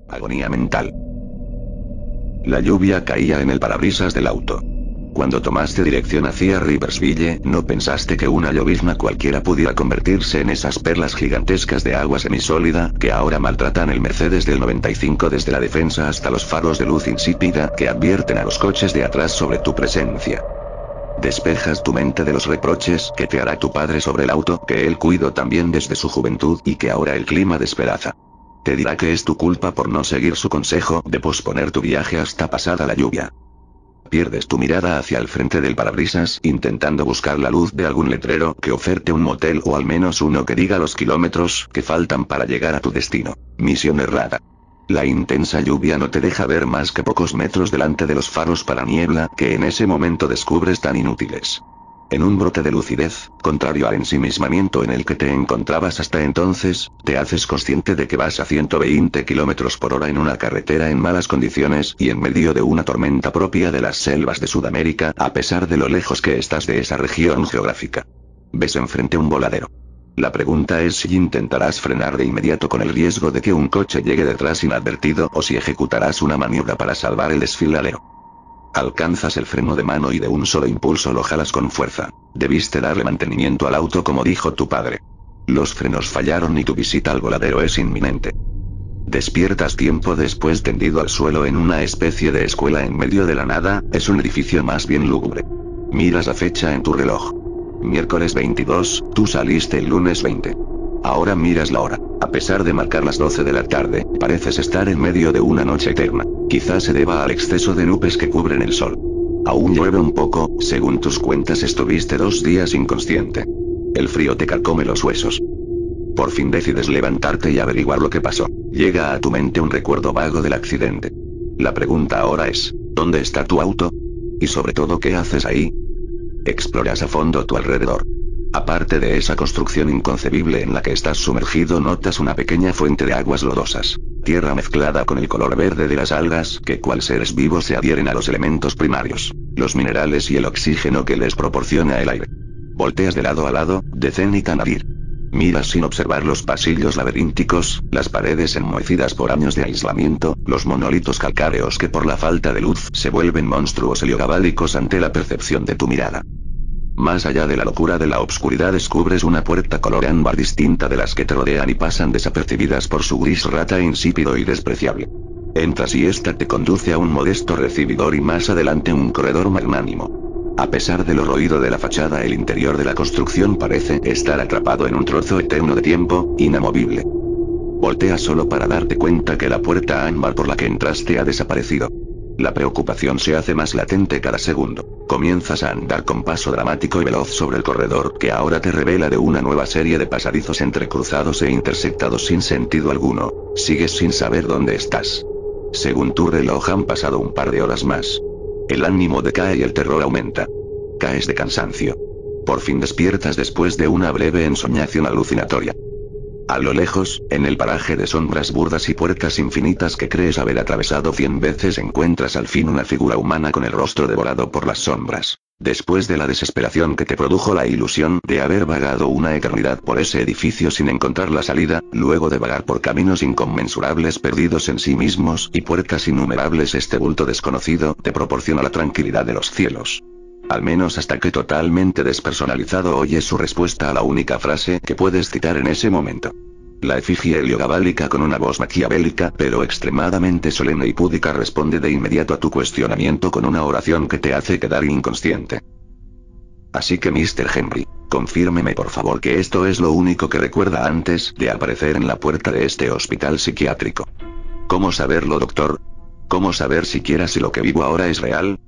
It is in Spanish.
Agonía mental. La lluvia caía en el parabrisas del auto. Cuando tomaste dirección hacia Riversville, no pensaste que una llovizna cualquiera pudiera convertirse en esas perlas gigantescas de agua semisólida que ahora maltratan el Mercedes del 95 desde la defensa hasta los faros de luz insípida que advierten a los coches de atrás sobre tu presencia. Despejas tu mente de los reproches que te hará tu padre sobre el auto que él cuidó también desde su juventud y que ahora el clima despedaza. Te dirá que es tu culpa por no seguir su consejo de posponer tu viaje hasta pasada la lluvia. Pierdes tu mirada hacia el frente del parabrisas intentando buscar la luz de algún letrero que oferte un motel o al menos uno que diga los kilómetros que faltan para llegar a tu destino. Misión errada. La intensa lluvia no te deja ver más que pocos metros delante de los faros para niebla que en ese momento descubres tan inútiles. En un brote de lucidez, contrario al ensimismamiento en el que te encontrabas hasta entonces, te haces consciente de que vas a 120 km/h en una carretera en malas condiciones y en medio de una tormenta propia de las selvas de Sudamérica, a pesar de lo lejos que estás de esa región geográfica. Ves enfrente un voladero. La pregunta es si intentarás frenar de inmediato con el riesgo de que un coche llegue detrás inadvertido o si ejecutarás una maniobra para salvar el desfiladero. Alcanzas el freno de mano y de un solo impulso lo jalas con fuerza. Debiste darle mantenimiento al auto como dijo tu padre. Los frenos fallaron y tu visita al voladero es inminente. Despiertas tiempo después tendido al suelo en una especie de escuela en medio de la nada, es un edificio más bien lúgubre. Miras la fecha en tu reloj. Miércoles 22, tú saliste el lunes 20. Ahora miras la hora. A pesar de marcar las 12 de la tarde, pareces estar en medio de una noche eterna. Quizás se deba al exceso de nubes que cubren el sol. Aún llueve un poco, según tus cuentas estuviste 2 días inconsciente. El frío te carcome los huesos. Por fin decides levantarte y averiguar lo que pasó. Llega a tu mente un recuerdo vago del accidente. La pregunta ahora es, ¿dónde está tu auto? Y sobre todo, ¿qué haces ahí? Exploras a fondo tu alrededor. Aparte de esa construcción inconcebible en la que estás sumergido, notas una pequeña fuente de aguas lodosas. Tierra mezclada con el color verde de las algas que cual seres vivos se adhieren a los elementos primarios, los minerales y el oxígeno que les proporciona el aire. Volteas de lado a lado, de cénit a nadir. Miras sin observar los pasillos laberínticos, las paredes enmohecidas por años de aislamiento, los monolitos calcáreos que por la falta de luz se vuelven monstruos heliogabalicos ante la percepción de tu mirada. Más allá de la locura de la obscuridad descubres una puerta color ámbar distinta de las que te rodean y pasan desapercibidas por su gris rata insípido y despreciable. Entras y esta te conduce a un modesto recibidor y más adelante un corredor magnánimo. A pesar de lo roído de la fachada, el interior de la construcción parece estar atrapado en un trozo eterno de tiempo, inamovible. Volteas solo para darte cuenta que la puerta ámbar por la que entraste ha desaparecido. La preocupación se hace más latente cada segundo. Comienzas a andar con paso dramático y veloz sobre el corredor que ahora te revela de una nueva serie de pasadizos entrecruzados e intersectados sin sentido alguno. Sigues sin saber dónde estás. Según tu reloj han pasado un par de horas más. El ánimo decae y el terror aumenta. Caes de cansancio. Por fin despiertas después de una breve ensoñación alucinatoria. A lo lejos, en el paraje de sombras burdas y puertas infinitas que crees haber atravesado 100 veces, encuentras al fin una figura humana con el rostro devorado por las sombras. Después de la desesperación que te produjo la ilusión de haber vagado una eternidad por ese edificio sin encontrar la salida, luego de vagar por caminos inconmensurables perdidos en sí mismos y puertas innumerables, este bulto desconocido te proporciona la tranquilidad de los cielos. Al menos hasta que totalmente despersonalizado oyes su respuesta a la única frase que puedes citar en ese momento. La efigie heliogaválica con una voz maquiavélica pero extremadamente solemne y púdica responde de inmediato a tu cuestionamiento con una oración que te hace quedar inconsciente. Así que Mr. Henry, confírmeme por favor que esto es lo único que recuerda antes de aparecer en la puerta de este hospital psiquiátrico. ¿Cómo saberlo, doctor? ¿Cómo saber siquiera si lo que vivo ahora es real?